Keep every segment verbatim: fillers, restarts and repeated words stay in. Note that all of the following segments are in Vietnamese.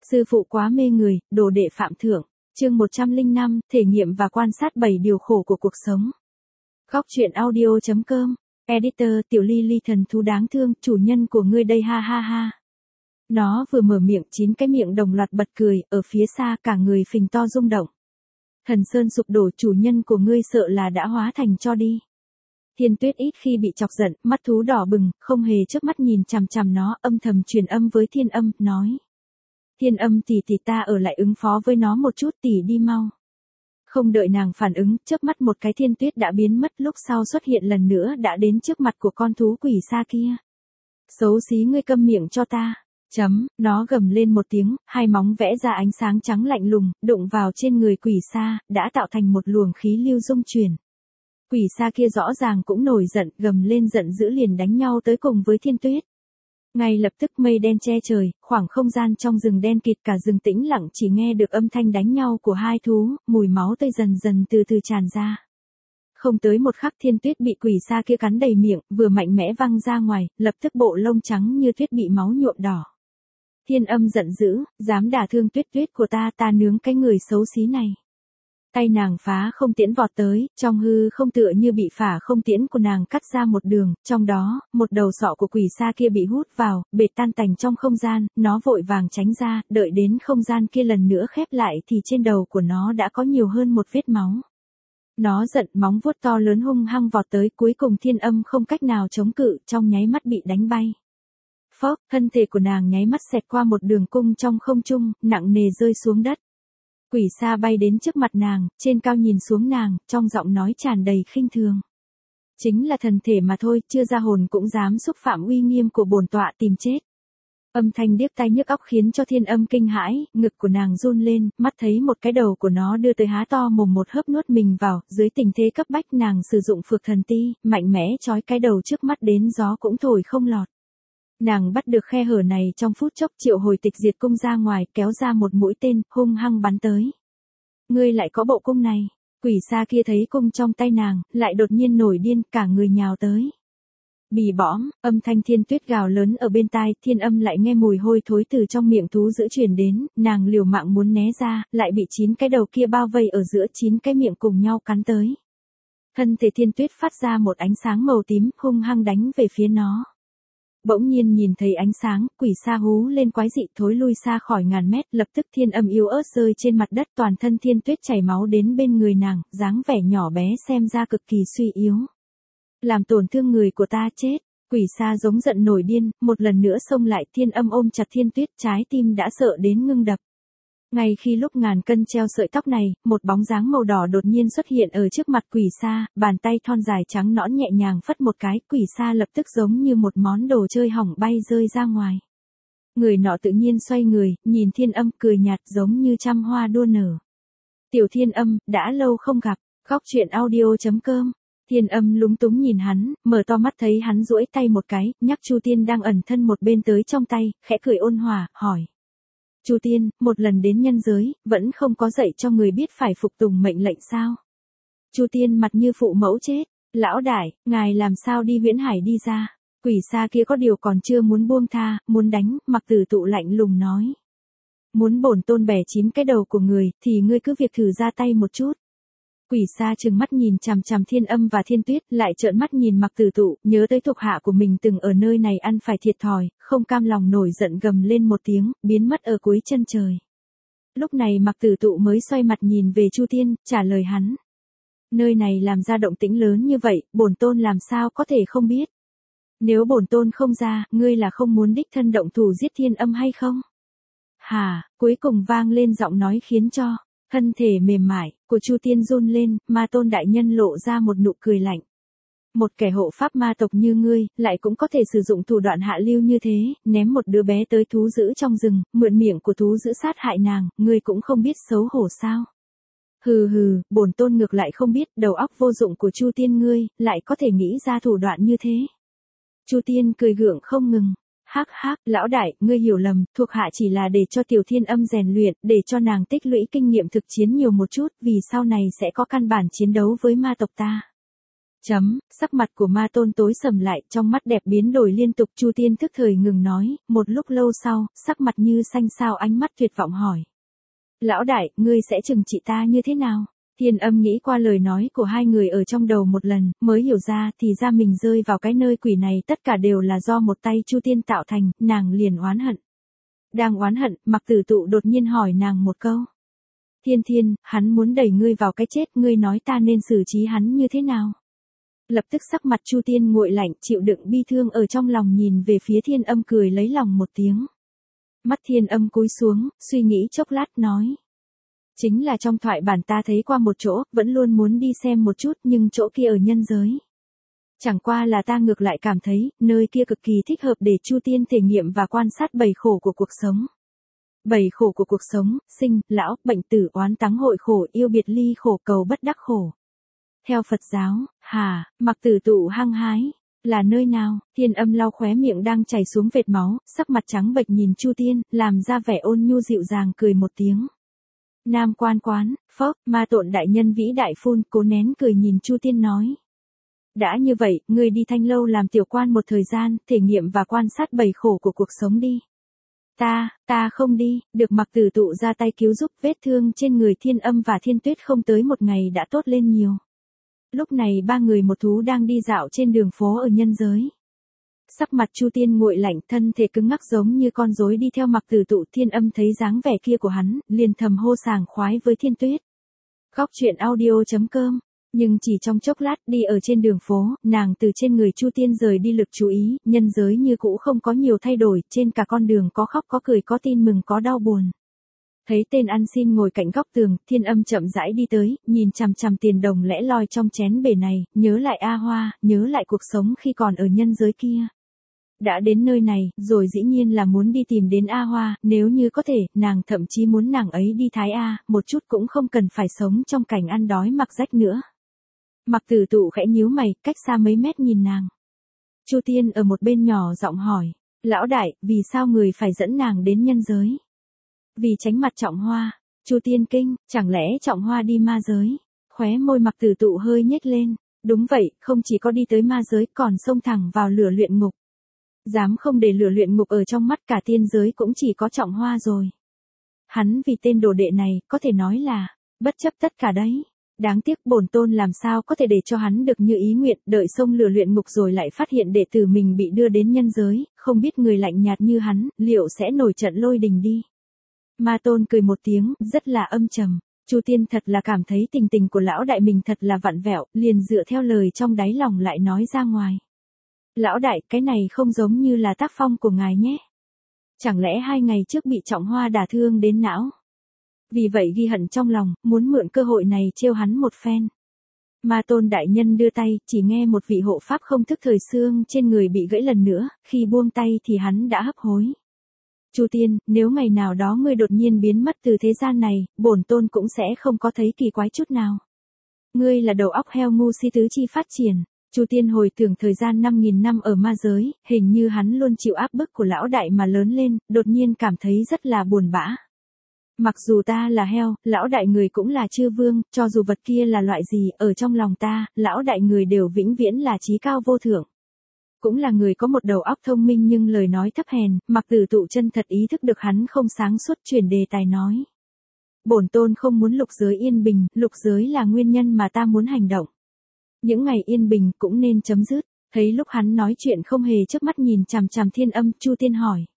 Sư phụ quá mê người, đồ đệ phạm thượng. Chương một trăm lẻ năm, thể nghiệm và quan sát bảy điều khổ của cuộc sống. Góc truyện audio chấm com. Editor Tiểu Ly Ly thần thú đáng thương, chủ nhân của ngươi đây ha ha ha. Nó vừa mở miệng, chín cái miệng đồng loạt bật cười, ở phía xa cả người phình to rung động. Thần sơn sụp đổ, chủ nhân của ngươi sợ là đã hóa thành tro đi. Thiên Tuyết ít khi bị chọc giận, mắt thú đỏ bừng, không hề chớp mắt nhìn chằm chằm nó, âm thầm truyền âm với Thiên Âm, nói. Thiên Âm tỷ tỷ, ta ở lại ứng phó với nó một chút, tỷ đi mau. Không đợi nàng phản ứng, chớp mắt một cái Thiên Tuyết đã biến mất, lúc sau xuất hiện lần nữa đã đến trước mặt của con thú quỷ xa kia. Xấu xí, ngươi câm miệng cho ta. Chấm, nó gầm lên một tiếng, hai móng vẽ ra ánh sáng trắng lạnh lùng, đụng vào trên người quỷ xa, đã tạo thành một luồng khí lưu dung chuyển. Quỷ xa kia rõ ràng cũng nổi giận, gầm lên giận dữ liền đánh nhau tới cùng với Thiên Tuyết. Ngay lập tức mây đen che trời, khoảng không gian trong rừng đen kịt, cả rừng tĩnh lặng, chỉ nghe được âm thanh đánh nhau của hai thú, mùi máu tươi dần dần từ từ tràn ra. Không tới một khắc Thiên Tuyết bị quỷ xa kia cắn đầy miệng, vừa mạnh mẽ văng ra ngoài, lập tức bộ lông trắng như tuyết bị máu nhuộm đỏ. Thiên Âm giận dữ, dám đả thương Tuyết Tuyết của ta, ta nướng cái người xấu xí này. Tay nàng phá không tiễn vọt tới, trong hư không tựa như bị phả không tiễn của nàng cắt ra một đường, trong đó, một đầu sọ của quỷ xa kia bị hút vào, bệt tan tành trong không gian, nó vội vàng tránh ra, đợi đến không gian kia lần nữa khép lại thì trên đầu của nó đã có nhiều hơn một vết máu. Nó giận, móng vuốt to lớn hung hăng vọt tới, cuối cùng Thiên Âm không cách nào chống cự, trong nháy mắt bị đánh bay. Phốc, thân thể của nàng nháy mắt xẹt qua một đường cung trong không trung, nặng nề rơi xuống đất. Quỷ xa bay đến trước mặt nàng, trên cao nhìn xuống nàng, trong giọng nói tràn đầy khinh thường. Chính là thần thể mà thôi, chưa ra hồn cũng dám xúc phạm uy nghiêm của bổn tọa, tìm chết. Âm thanh điếc tai nhức óc khiến cho Thiên Âm kinh hãi, ngực của nàng run lên, mắt thấy một cái đầu của nó đưa tới há to mồm một hớp nuốt mình vào, dưới tình thế cấp bách nàng sử dụng phược thần ti, mạnh mẽ chói cái đầu trước mắt đến gió cũng thổi không lọt. Nàng bắt được khe hở này trong phút chốc, triệu hồi tịch diệt cung ra ngoài, kéo ra một mũi tên, hung hăng bắn tới. Ngươi lại có bộ cung này. Quỷ xa kia thấy cung trong tay nàng, lại đột nhiên nổi điên, cả người nhào tới. Bì bõm, âm thanh Thiên Tuyết gào lớn ở bên tai, Thiên Âm lại nghe mùi hôi thối từ trong miệng thú dữ truyền đến, nàng liều mạng muốn né ra, lại bị chín cái đầu kia bao vây ở giữa, chín cái miệng cùng nhau cắn tới. Thân thể Thiên Tuyết phát ra một ánh sáng màu tím, hung hăng đánh về phía nó. Bỗng nhiên nhìn thấy ánh sáng, quỷ xa hú lên quái dị, thối lui xa khỏi ngàn mét, lập tức Thiên Âm yếu ớt rơi trên mặt đất, toàn thân Thiên Tuyết chảy máu đến bên người nàng, dáng vẻ nhỏ bé xem ra cực kỳ suy yếu. Làm tổn thương người của ta, chết. Quỷ xa giống giận nổi điên, một lần nữa xông lại, Thiên Âm ôm chặt Thiên Tuyết, trái tim đã sợ đến ngưng đập. Ngay khi lúc ngàn cân treo sợi tóc này, một bóng dáng màu đỏ đột nhiên xuất hiện ở trước mặt quỷ xa, bàn tay thon dài trắng nõn nhẹ nhàng phất một cái, quỷ xa lập tức giống như một món đồ chơi hỏng bay rơi ra ngoài. Người nọ tự nhiên xoay người, nhìn Thiên Âm cười nhạt giống như trăm hoa đua nở. Tiểu Thiên Âm, đã lâu không gặp, góc truyện audio chấm com. Thiên Âm lúng túng nhìn hắn, mở to mắt thấy hắn duỗi tay một cái, nhắc Chu Tiên đang ẩn thân một bên tới trong tay, khẽ cười ôn hòa, hỏi. Chu Tiên, một lần đến nhân giới, vẫn không có dạy cho người biết phải phục tùng mệnh lệnh sao? Chu Tiên mặt như phụ mẫu chết, lão đại, ngài làm sao đi Huyễn Hải đi ra? Quỷ xa kia có điều còn chưa muốn buông tha, muốn đánh, Mặc Tử Tụ lạnh lùng nói. Muốn bổn tôn bẻ chín cái đầu của người, thì ngươi cứ việc thử ra tay một chút. Quỷ xa trừng mắt nhìn chằm chằm Thiên Âm và Thiên Tuyết, lại trợn mắt nhìn Mặc Tử Tụ, nhớ tới thuộc hạ của mình từng ở nơi này ăn phải thiệt thòi, không cam lòng nổi giận gầm lên một tiếng, biến mất ở cuối chân trời. Lúc này Mặc Tử Tụ mới xoay mặt nhìn về Chu Tiên, trả lời hắn. Nơi này làm ra động tĩnh lớn như vậy, bổn tôn làm sao có thể không biết. Nếu bổn tôn không ra, ngươi là không muốn đích thân động thủ giết Thiên Âm hay không? Hà, cuối cùng vang lên giọng nói khiến cho thân thể mềm mại của Chu Tiên run lên, Ma Tôn đại nhân lộ ra một nụ cười lạnh. Một kẻ hộ pháp ma tộc như ngươi, lại cũng có thể sử dụng thủ đoạn hạ lưu như thế, ném một đứa bé tới thú dữ trong rừng, mượn miệng của thú dữ sát hại nàng, ngươi cũng không biết xấu hổ sao? Hừ hừ, bổn tôn ngược lại không biết, đầu óc vô dụng của Chu Tiên ngươi, lại có thể nghĩ ra thủ đoạn như thế. Chu Tiên cười gượng không ngừng. Hắc hắc, lão đại, ngươi hiểu lầm, thuộc hạ chỉ là để cho Tiểu Thiên Âm rèn luyện, để cho nàng tích lũy kinh nghiệm thực chiến nhiều một chút, vì sau này sẽ có căn bản chiến đấu với ma tộc ta. Chấm, sắc mặt của Ma Tôn tối sầm lại, trong mắt đẹp biến đổi liên tục. Chu Tiên thức thời ngừng nói, một lúc lâu sau, sắc mặt như xanh xao, ánh mắt tuyệt vọng hỏi. Lão đại, ngươi sẽ trừng trị ta như thế nào? Thiên Âm nghĩ qua lời nói của hai người ở trong đầu một lần, mới hiểu ra thì ra mình rơi vào cái nơi quỷ này tất cả đều là do một tay Chu Tiên tạo thành, nàng liền oán hận. Đang oán hận, Mặc Tử Tụ đột nhiên hỏi nàng một câu. Thiên Thiên, hắn muốn đẩy ngươi vào cái chết, ngươi nói ta nên xử trí hắn như thế nào? Lập tức sắc mặt Chu Tiên nguội lạnh, chịu đựng bi thương ở trong lòng, nhìn về phía Thiên Âm cười lấy lòng một tiếng. Mắt Thiên Âm cúi xuống, suy nghĩ chốc lát nói. Chính là trong thoại bản ta thấy qua một chỗ, vẫn luôn muốn đi xem một chút, nhưng chỗ kia ở nhân giới. Chẳng qua là ta ngược lại cảm thấy, nơi kia cực kỳ thích hợp để Chu Tiên thể nghiệm và quan sát bầy khổ của cuộc sống. Bầy khổ của cuộc sống, sinh, lão, bệnh tử, oán táng, hội khổ, yêu biệt ly khổ, cầu bất đắc khổ. Theo Phật giáo, hà, Mặc Tử Tụ hăng hái, là nơi nào? Thiên Âm lau khóe miệng đang chảy xuống vệt máu, sắc mặt trắng bệch nhìn Chu Tiên, làm ra vẻ ôn nhu dịu dàng cười một tiếng. Nam Quan quán, phốc, Ma Tộn đại nhân vĩ đại phun, cố nén cười nhìn Chu Tiên nói. Đã như vậy, ngươi đi Thanh Lâu làm tiểu quan một thời gian, thể nghiệm và quan sát bầy khổ của cuộc sống đi. Ta, ta không đi, được Mặc Tử Tụ ra tay cứu giúp, vết thương trên người Thiên Âm và Thiên Tuyết không tới một ngày đã tốt lên nhiều. Lúc này ba người một thú đang đi dạo trên đường phố ở nhân giới. Sắc mặt Chu Tiên nguội lạnh, thân thể cứng ngắc giống như con rối đi theo Mặc Tử Tụ. Thiên Âm thấy dáng vẻ kia của hắn, liền thầm hô sảng khoái với Thiên Tuyết. Khóc chuyện audio chấm com. Nhưng chỉ trong chốc lát đi ở trên đường phố, nàng từ trên người Chu Tiên rời đi lực chú ý, nhân giới như cũ không có nhiều thay đổi, trên cả con đường có khóc có cười, có tin mừng có đau buồn. Thấy tên ăn xin ngồi cạnh góc tường, Thiên Âm chậm rãi đi tới, nhìn chằm chằm tiền đồng lẽ loi trong chén bể này, nhớ lại A Hoa, nhớ lại cuộc sống khi còn ở nhân giới kia. Đã đến nơi này, rồi dĩ nhiên là muốn đi tìm đến A Hoa, nếu như có thể, nàng thậm chí muốn nàng ấy đi Thái A, một chút cũng không cần phải sống trong cảnh ăn đói mặc rách nữa. Mặc Tử Tụ khẽ nhíu mày, cách xa mấy mét nhìn nàng. Chu Tiên ở một bên nhỏ giọng hỏi, lão đại, vì sao người phải dẫn nàng đến nhân giới? Vì tránh mặt Trọng Hoa. Chu Tiên kinh, chẳng lẽ Trọng Hoa đi ma giới? Khóe môi Mặc Tử Tụ hơi nhếch lên. Đúng vậy, không chỉ có đi tới ma giới, còn xông thẳng vào lửa luyện ngục. Dám không để lửa luyện ngục ở trong mắt cả tiên giới cũng chỉ có Trọng Hoa rồi. Hắn vì tên đồ đệ này, có thể nói là, bất chấp tất cả đấy. Đáng tiếc bổn tôn làm sao có thể để cho hắn được như ý nguyện, đợi xông lửa luyện ngục rồi lại phát hiện đệ tử mình bị đưa đến nhân giới, không biết người lạnh nhạt như hắn, liệu sẽ nổi trận lôi đình đi. Ma Tôn cười một tiếng, rất là âm trầm. Chu Tiên thật là cảm thấy tình tình của lão đại mình thật là vặn vẹo, liền dựa theo lời trong đáy lòng lại nói ra ngoài. Lão đại, cái này không giống như là tác phong của ngài nhé. Chẳng lẽ hai ngày trước bị Trọng Hoa đả thương đến não? Vì vậy ghi hận trong lòng, muốn mượn cơ hội này trêu hắn một phen. Ma Tôn đại nhân đưa tay, chỉ nghe một vị hộ pháp không thức thời xương trên người bị gãy lần nữa, khi buông tay thì hắn đã hấp hối. Chu Tiên, nếu ngày nào đó ngươi đột nhiên biến mất từ thế gian này, bổn tôn cũng sẽ không có thấy kỳ quái chút nào. Ngươi là đầu óc heo ngu si tứ chi phát triển. Chu Tiên hồi tưởng thời gian năm nghìn năm ở ma giới, hình như hắn luôn chịu áp bức của lão đại mà lớn lên, đột nhiên cảm thấy rất là buồn bã. Mặc dù ta là heo, lão đại người cũng là chư vương, cho dù vật kia là loại gì, ở trong lòng ta, lão đại người đều vĩnh viễn là chí cao vô thượng. Cũng là người có một đầu óc thông minh nhưng lời nói thấp hèn, Mặc Tử Tụ chân thật ý thức được hắn không sáng suốt, chuyển đề tài nói. Bổn tôn không muốn lục giới yên bình, lục giới là nguyên nhân mà ta muốn hành động. Những ngày yên bình cũng nên chấm dứt. Thấy lúc hắn nói chuyện không hề chớp mắt nhìn chằm chằm Thiên Âm, Chu Tiên hỏi.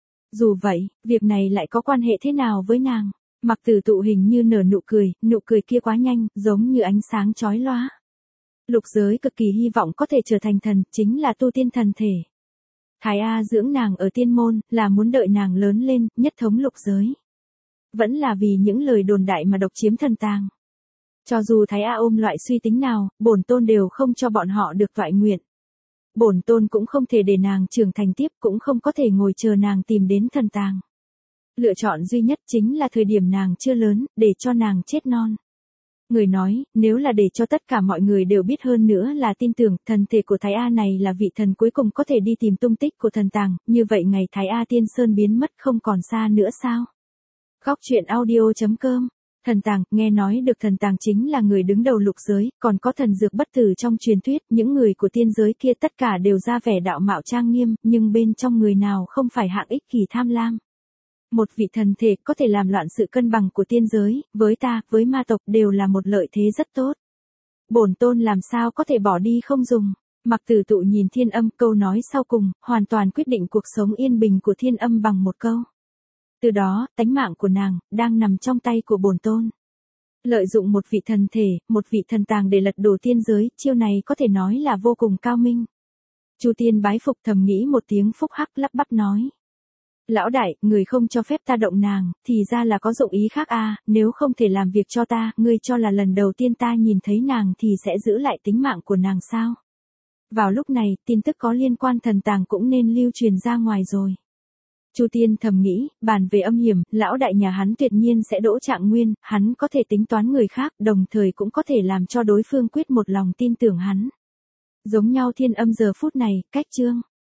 Dù vậy, việc này lại có quan hệ thế nào với nàng? Mặc Tử Tụ hình như nở nụ cười, nụ cười kia quá nhanh, giống như ánh sáng chói lóa. Lục giới cực kỳ hy vọng có thể trở thành thần, chính là tu tiên thần thể. Thái A dưỡng nàng ở tiên môn, là muốn đợi nàng lớn lên, nhất thống lục giới. Vẫn là vì những lời đồn đại mà độc chiếm thần tàng. Cho dù Thái A ôm loại suy tính nào, bổn tôn đều không cho bọn họ được toại nguyện. Bổn tôn cũng không thể để nàng trưởng thành tiếp, cũng không có thể ngồi chờ nàng tìm đến thần tàng. Lựa chọn duy nhất chính là thời điểm nàng chưa lớn, để cho nàng chết non. Người nói, nếu là để cho tất cả mọi người đều biết hơn nữa là tin tưởng, thần thể của Thái A này là vị thần cuối cùng có thể đi tìm tung tích của thần tàng, như vậy ngày Thái A Tiên Sơn biến mất không còn xa nữa sao? Khóc chuyện audio chấm com Thần tàng, nghe nói được thần tàng chính là người đứng đầu lục giới, còn có thần dược bất tử trong truyền thuyết, những người của tiên giới kia tất cả đều ra vẻ đạo mạo trang nghiêm, nhưng bên trong người nào không phải hạng ích kỷ tham lam. Một vị thần thể có thể làm loạn sự cân bằng của tiên giới, với ta, với ma tộc đều là một lợi thế rất tốt. Bổn tôn làm sao có thể bỏ đi không dùng. Mặc Tử Tụ nhìn Thiên Âm, câu nói sau cùng, hoàn toàn quyết định cuộc sống yên bình của Thiên Âm bằng một câu. Từ đó, tánh mạng của nàng, đang nằm trong tay của bổn tôn. Lợi dụng một vị thần thể, một vị thần tàng để lật đổ tiên giới, chiêu này có thể nói là vô cùng cao minh. Chu Tiên bái phục thầm nghĩ một tiếng phúc hắc lắp bắp nói. Lão đại, người không cho phép ta động nàng, thì ra là có dụng ý khác à, nếu không thể làm việc cho ta, ngươi cho là lần đầu tiên ta nhìn thấy nàng thì sẽ giữ lại tính mạng của nàng sao? Vào lúc này, tin tức có liên quan thần tàng cũng nên lưu truyền ra ngoài rồi. Chu Tiên thầm nghĩ, bàn về âm hiểm, lão đại nhà hắn tuyệt nhiên sẽ đỗ Trạng Nguyên, hắn có thể tính toán người khác, đồng thời cũng có thể làm cho đối phương quyết một lòng tin tưởng hắn. Giống nhau Thiên Âm giờ phút này, cách Trương